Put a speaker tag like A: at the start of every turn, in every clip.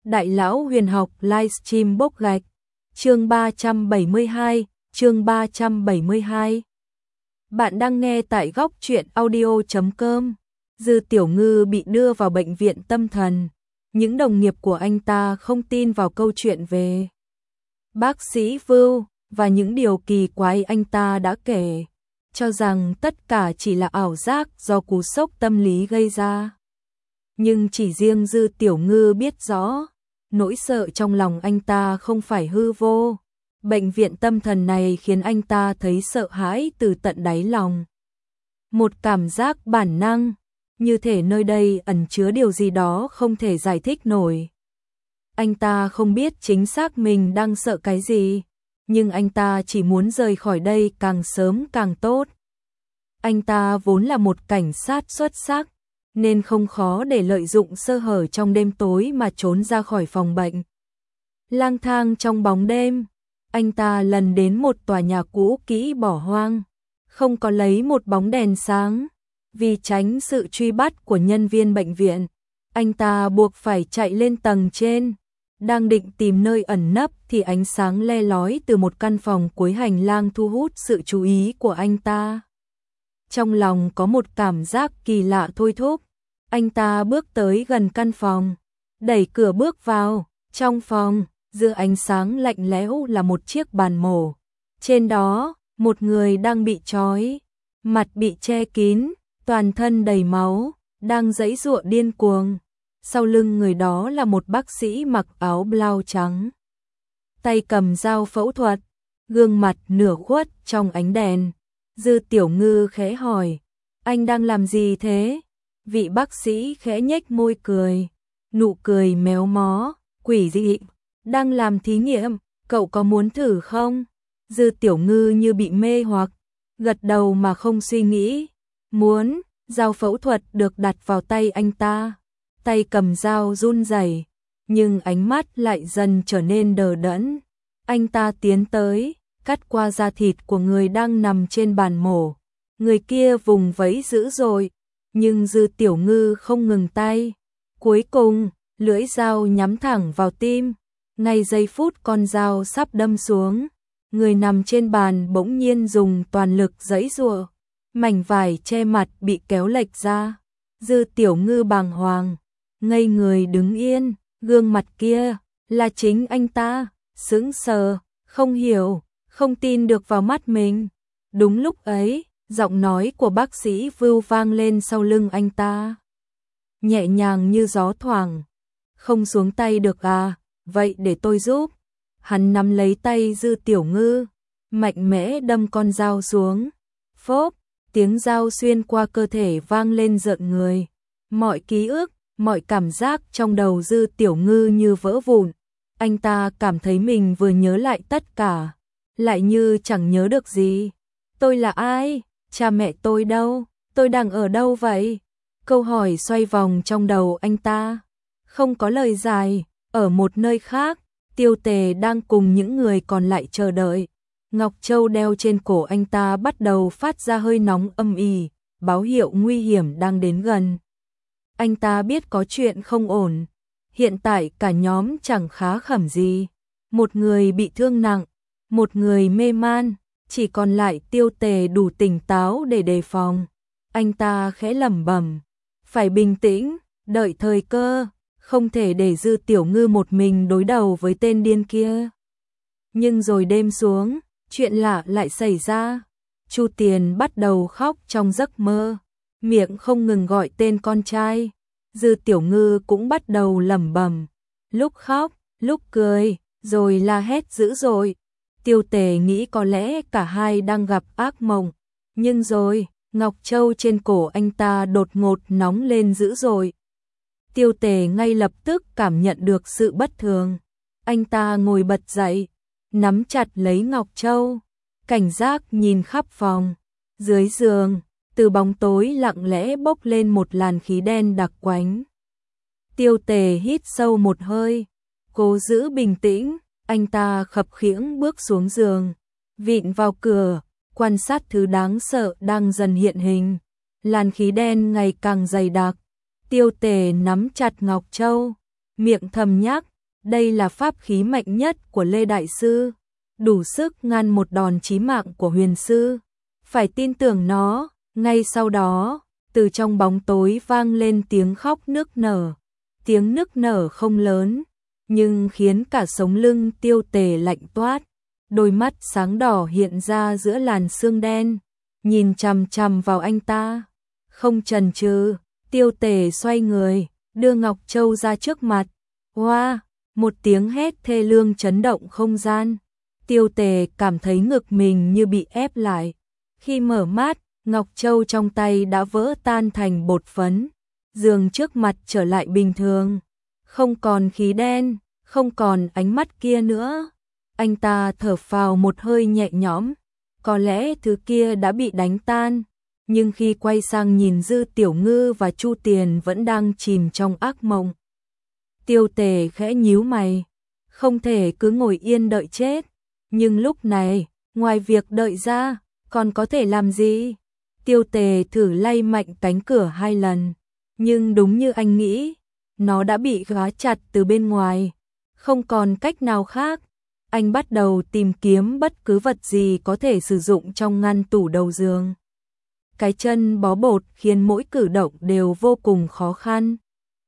A: Đại lão huyền học livestream bốc gạch. Chương 372, chương 372. Bạn đang nghe tại góc truyện audio.com. Dư Tiểu Ngư bị đưa vào bệnh viện tâm thần. Những đồng nghiệp của anh ta không tin vào câu chuyện về bác sĩ Vưu và những điều kỳ quái anh ta đã kể, cho rằng tất cả chỉ là ảo giác do cú sốc tâm lý gây ra. Nhưng chỉ riêng Dư Tiểu Ngư biết rõ, nỗi sợ trong lòng anh ta không phải hư vô. Bệnh viện tâm thần này khiến anh ta thấy sợ hãi từ tận đáy lòng. Một cảm giác bản năng, như thể nơi đây ẩn chứa điều gì đó không thể giải thích nổi. Anh ta không biết chính xác mình đang sợ cái gì, nhưng anh ta chỉ muốn rời khỏi đây càng sớm càng tốt. Anh ta vốn là một cảnh sát xuất sắc, nên không khó để lợi dụng sơ hở trong đêm tối mà trốn ra khỏi phòng bệnh. Lang thang trong bóng đêm, anh ta lần đến một tòa nhà cũ kỹ bỏ hoang, không có lấy một bóng đèn sáng. Vì tránh sự truy bắt của nhân viên bệnh viện, anh ta buộc phải chạy lên tầng trên. Đang định tìm nơi ẩn nấp thì ánh sáng le lói từ một căn phòng cuối hành lang thu hút sự chú ý của anh ta. Trong lòng có một cảm giác kỳ lạ thôi thúc. Anh ta bước tới gần căn phòng, đẩy cửa bước vào. Trong phòng, giữa ánh sáng lạnh lẽo là một chiếc bàn mổ. Trên đó, một người đang bị trói, mặt bị che kín, toàn thân đầy máu, đang giãy giụa điên cuồng. Sau lưng người đó là một bác sĩ mặc áo blau trắng, tay cầm dao phẫu thuật, gương mặt nửa khuất trong ánh đèn. Dư Tiểu Ngư khẽ hỏi, anh đang làm gì thế? Vị bác sĩ khẽ nhếch môi cười, nụ cười méo mó, quỷ dị. Đang làm thí nghiệm, cậu có muốn thử không? Dư Tiểu Ngư như bị mê hoặc, gật đầu mà không suy nghĩ. Muốn. Dao phẫu thuật được đặt vào tay anh ta, tay cầm dao run rẩy, nhưng ánh mắt lại dần trở nên đờ đẫn. Anh ta tiến tới, cắt qua da thịt của người đang nằm trên bàn mổ. Người kia vùng vẫy dữ dội, nhưng Dư Tiểu Ngư không ngừng tay. Cuối cùng, lưỡi dao nhắm thẳng vào tim. Ngay giây phút con dao sắp đâm xuống, người nằm trên bàn bỗng nhiên dùng toàn lực giãy giụa. Mảnh vải che mặt bị kéo lệch ra. Dư Tiểu Ngư bàng hoàng, ngây người đứng yên. Gương mặt kia là chính anh ta, sững sờ, không hiểu, không tin được vào mắt mình. Đúng lúc ấy, giọng nói của bác sĩ Vưu vang lên sau lưng anh ta, nhẹ nhàng như gió thoảng. Không xuống tay được à? Vậy để tôi giúp. Hắn nắm lấy tay Dư Tiểu Ngư, mạnh mẽ đâm con dao xuống. Phốp, tiếng dao xuyên qua cơ thể vang lên rợn người. Mọi ký ức, mọi cảm giác trong đầu Dư Tiểu Ngư như vỡ vụn. Anh ta cảm thấy mình vừa nhớ lại tất cả, lại như chẳng nhớ được gì. Tôi là ai? Cha mẹ tôi đâu? Tôi đang ở đâu vậy? Câu hỏi xoay vòng trong đầu anh ta. Không có lời giải. Ở một nơi khác, Tiêu Tề đang cùng những người còn lại chờ đợi. Ngọc Châu đeo trên cổ anh ta bắt đầu phát ra hơi nóng âm ỉ, báo hiệu nguy hiểm đang đến gần. Anh ta biết có chuyện không ổn. Hiện tại cả nhóm chẳng khá khẩm gì. Một người bị thương nặng, một người mê man, chỉ còn lại Tiêu Tề đủ tỉnh táo để đề phòng. Anh ta khẽ lẩm bẩm, phải bình tĩnh, đợi thời cơ, không thể để Dư Tiểu Ngư một mình đối đầu với tên điên kia. Nhưng rồi đêm xuống, chuyện lạ lại xảy ra. Chu Tiền bắt đầu khóc trong giấc mơ, miệng không ngừng gọi tên con trai. Dư Tiểu Ngư cũng bắt đầu lẩm bẩm, lúc khóc, lúc cười, rồi la hét dữ dội. Tiêu Tề nghĩ có lẽ cả hai đang gặp ác mộng, nhưng rồi, Ngọc Châu trên cổ anh ta đột ngột nóng lên dữ dội. Tiêu Tề ngay lập tức cảm nhận được sự bất thường. Anh ta ngồi bật dậy, nắm chặt lấy Ngọc Châu, cảnh giác nhìn khắp phòng. Dưới giường, từ bóng tối lặng lẽ bốc lên một làn khí đen đặc quánh. Tiêu Tề hít sâu một hơi, cố giữ bình tĩnh. Anh ta khập khiễng bước xuống giường, vịn vào cửa, quan sát thứ đáng sợ đang dần hiện hình. Làn khí đen ngày càng dày đặc. Tiêu Tề nắm chặt Ngọc Châu, miệng thầm nhắc, Đây là pháp khí mạnh nhất của Lê Đại Sư, đủ sức ngăn một đòn chí mạng của huyền sư. Phải tin tưởng nó. Ngay sau đó, từ trong bóng tối vang lên tiếng khóc nức nở. Tiếng nức nở không lớn, nhưng khiến cả sống lưng Tiêu Tề lạnh toát. Đôi mắt sáng đỏ hiện ra giữa làn sương đen, nhìn chằm chằm vào anh ta. Không chần chừ, Tiêu Tề xoay người, đưa Ngọc Châu ra trước mặt. Hoa, một tiếng hét thê lương chấn động không gian. Tiêu Tề cảm thấy ngực mình như bị ép lại. Khi mở mắt, Ngọc Châu trong tay đã vỡ tan thành bột phấn. Giường trước mặt trở lại bình thường. Không còn khí đen, không còn ánh mắt kia nữa. Anh ta thở phào một hơi nhẹ nhõm. Có lẽ thứ kia đã bị đánh tan. Nhưng khi quay sang nhìn Dư Tiểu Ngư và Chu Tiền vẫn đang chìm trong ác mộng. Tiêu Tề khẽ nhíu mày. Không thể cứ ngồi yên đợi chết. Nhưng lúc này, ngoài việc đợi ra, còn có thể làm gì? Tiêu Tề thử lay mạnh cánh cửa 2 lần. Nhưng đúng như anh nghĩ, nó đã bị khóa chặt từ bên ngoài. Không còn cách nào khác. Anh bắt đầu tìm kiếm bất cứ vật gì có thể sử dụng trong ngăn tủ đầu giường. Cái chân bó bột khiến mỗi cử động đều vô cùng khó khăn.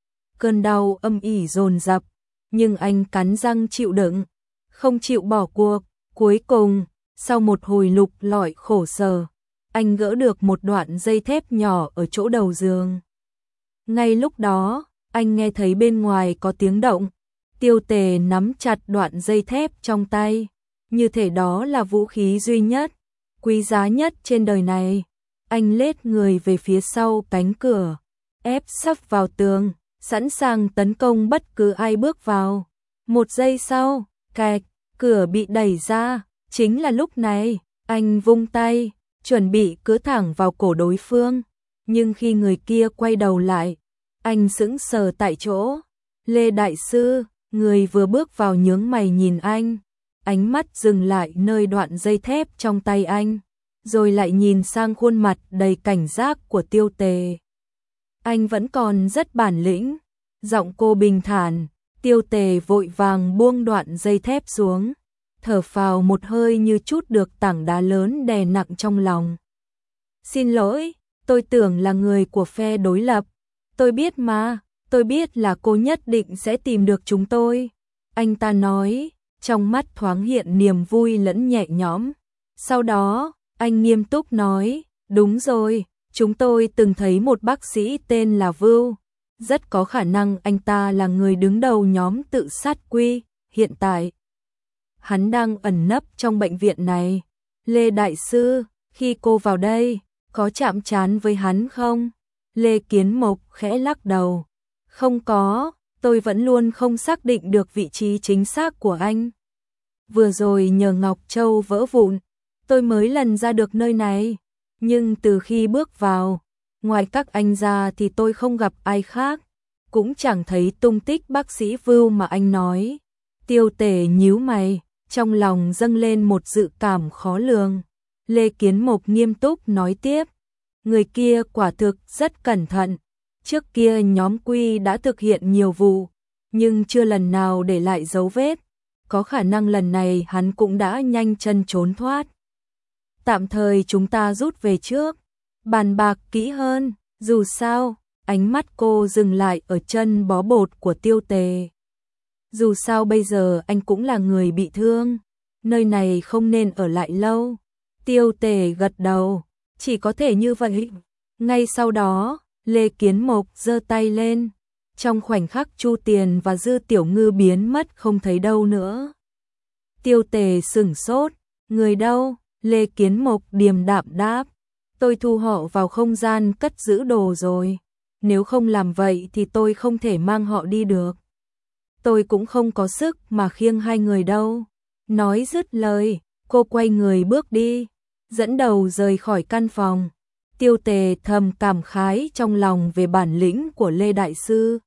A: Cơn đau âm ỉ dồn dập, nhưng anh cắn răng chịu đựng, không chịu bỏ cuộc. Cuối cùng, sau một hồi lục lọi khổ sở, anh gỡ được một đoạn dây thép nhỏ ở chỗ đầu giường. Ngay lúc đó, anh nghe thấy bên ngoài có tiếng động. Tiêu Tề nắm chặt đoạn dây thép trong tay, như thể đó là vũ khí duy nhất, quý giá nhất trên đời này. Anh lết người về phía sau cánh cửa, ép sấp vào tường, sẵn sàng tấn công bất cứ ai bước vào. 1 giây sau, cạch, cửa bị đẩy ra. Chính là lúc này, anh vung tay, chuẩn bị cứa thẳng vào cổ đối phương. Nhưng khi người kia quay đầu lại, anh sững sờ tại chỗ. Lê Đại Sư, người vừa bước vào nhướng mày nhìn anh. Ánh mắt dừng lại nơi đoạn dây thép trong tay anh, rồi lại nhìn sang khuôn mặt đầy cảnh giác của Tiêu Tề. Anh vẫn còn rất bản lĩnh. Giọng cô bình thản. Tiêu Tề vội vàng buông đoạn dây thép xuống, thở phào một hơi như trút được tảng đá lớn đè nặng trong lòng. Xin lỗi, tôi tưởng là người của phe đối lập. Tôi biết mà, tôi biết là cô nhất định sẽ tìm được chúng tôi. Anh ta nói, trong mắt thoáng hiện niềm vui lẫn nhẹ nhõm. Sau đó, anh nghiêm túc nói, đúng rồi, chúng tôi từng thấy một bác sĩ tên là Vưu. Rất có khả năng anh ta là người đứng đầu nhóm tự sát quy, hiện tại hắn đang ẩn nấp trong bệnh viện này. Lê Đại Sư, khi cô vào đây, có chạm trán với hắn không? Lê Kiến Mộc khẽ lắc đầu. Không có, tôi vẫn luôn không xác định được vị trí chính xác của anh. Vừa rồi nhờ Ngọc Châu vỡ vụn, tôi mới lần ra được nơi này. Nhưng từ khi bước vào, ngoài các anh ra thì tôi không gặp ai khác. Cũng chẳng thấy tung tích bác sĩ Vưu mà anh nói. Tiêu Tề nhíu mày, trong lòng dâng lên một dự cảm khó lường. Lê Kiến Mộc nghiêm túc nói tiếp. Người kia quả thực rất cẩn thận. Trước kia nhóm Quy đã thực hiện nhiều vụ, nhưng chưa lần nào để lại dấu vết. Có khả năng lần này hắn cũng đã nhanh chân trốn thoát. Tạm thời chúng ta rút về trước, bàn bạc kỹ hơn. Dù sao, ánh mắt cô dừng lại ở chân bó bột của Tiêu Tề. Dù sao bây giờ anh cũng là người bị thương, nơi này không nên ở lại lâu. Tiêu Tề gật đầu, chỉ có thể như vậy. Ngay sau đó, Lê Kiến Mộc giơ tay lên. Trong khoảnh khắc Chu Tiền và Dư Tiểu Ngư biến mất không thấy đâu nữa. Tiêu Tề sửng sốt, người đâu? Lê Kiến Mộc điềm đạm đáp, tôi thu họ vào không gian cất giữ đồ rồi. Nếu không làm vậy thì tôi không thể mang họ đi được. Tôi cũng không có sức mà khiêng 2 người đâu. Nói dứt lời, cô quay người bước đi, dẫn đầu rời khỏi căn phòng. Tiêu Tề thầm cảm khái trong lòng về bản lĩnh của Lê Đại Sư,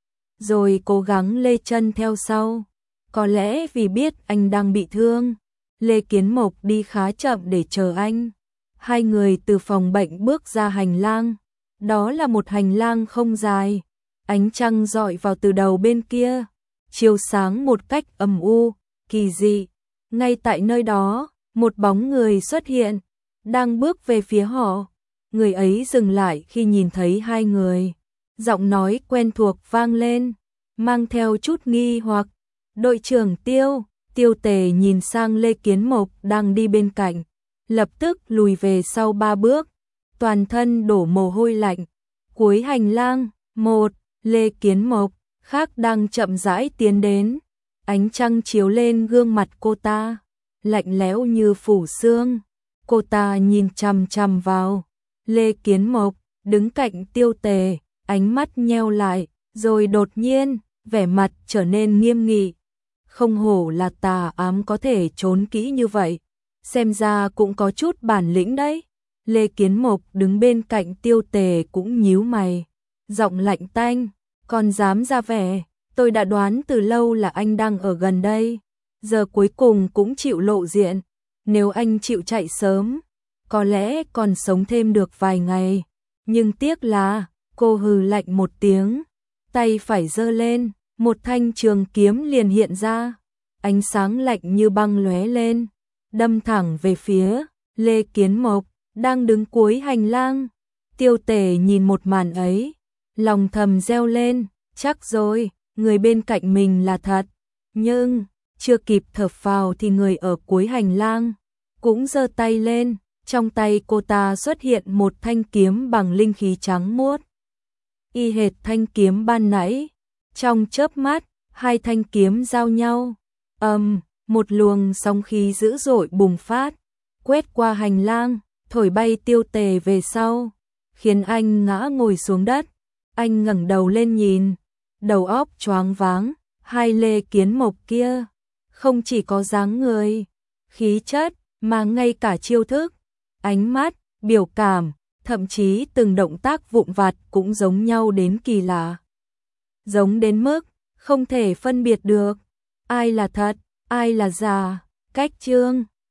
A: rồi cố gắng lê chân theo sau. Có lẽ vì biết anh đang bị thương, Lê Kiến Mộc đi khá chậm để chờ anh. 2 người từ phòng bệnh bước ra hành lang. Đó là một hành lang không dài, ánh trăng rọi vào từ đầu bên kia. chiếu sáng một cách âm u, kỳ dị. Ngay tại nơi đó, một bóng người xuất hiện, đang bước về phía họ. Người ấy dừng lại khi nhìn thấy hai người. Giọng nói quen thuộc vang lên, mang theo chút nghi hoặc. Đội trưởng Tiêu. Tiêu Tề nhìn sang Lê Kiến Mộc đang đi bên cạnh, lập tức lùi về sau 3 bước, toàn thân đổ mồ hôi lạnh. Cuối hành lang, một Lê Kiến Mộc khác đang chậm rãi tiến đến, ánh trăng chiếu lên gương mặt cô ta, lạnh lẽo như phủ xương. Cô ta nhìn chằm chằm vào Lê Kiến Mộc, đứng cạnh Tiêu Tề, ánh mắt nheo lại, rồi đột nhiên, vẻ mặt trở nên nghiêm nghị. Không hổ là tà ám có thể trốn kỹ như vậy, xem ra cũng có chút bản lĩnh đấy. Lê Kiến Mộc đứng bên cạnh Tiêu Tề cũng nhíu mày, giọng lạnh tanh, còn dám ra vẻ, tôi đã đoán từ lâu là anh đang ở gần đây, giờ cuối cùng cũng chịu lộ diện, nếu anh chịu chạy sớm, có lẽ còn sống thêm được vài ngày, nhưng tiếc là, cô hừ lạnh một tiếng, tay phải giơ lên, một thanh trường kiếm liền hiện ra, ánh sáng lạnh như băng lóe lên, đâm thẳng về phía Lê Kiến Mộc đang đứng cuối hành lang. Tiêu Tề nhìn một màn ấy, lòng thầm reo lên, chắc rồi, người bên cạnh mình là thật. Nhưng, chưa kịp thở phào thì người ở cuối hành lang cũng giơ tay lên, trong tay cô ta xuất hiện một thanh kiếm bằng linh khí trắng muốt. Y hệt thanh kiếm ban nãy, trong chớp mắt, hai thanh kiếm giao nhau. Một luồng sóng khí dữ dội bùng phát, quét qua hành lang, thổi bay Tiêu Tề về sau, khiến anh ngã ngồi xuống đất. Anh ngẩng đầu lên nhìn, đầu óc choáng váng, hai Lê Kiến Mộc kia, không chỉ có dáng người, khí chất, mà ngay cả chiêu thức, ánh mắt, biểu cảm, thậm chí từng động tác vụn vặt cũng giống nhau đến kỳ lạ. Giống đến mức, không thể phân biệt được, ai là thật, ai là giả. Cách chương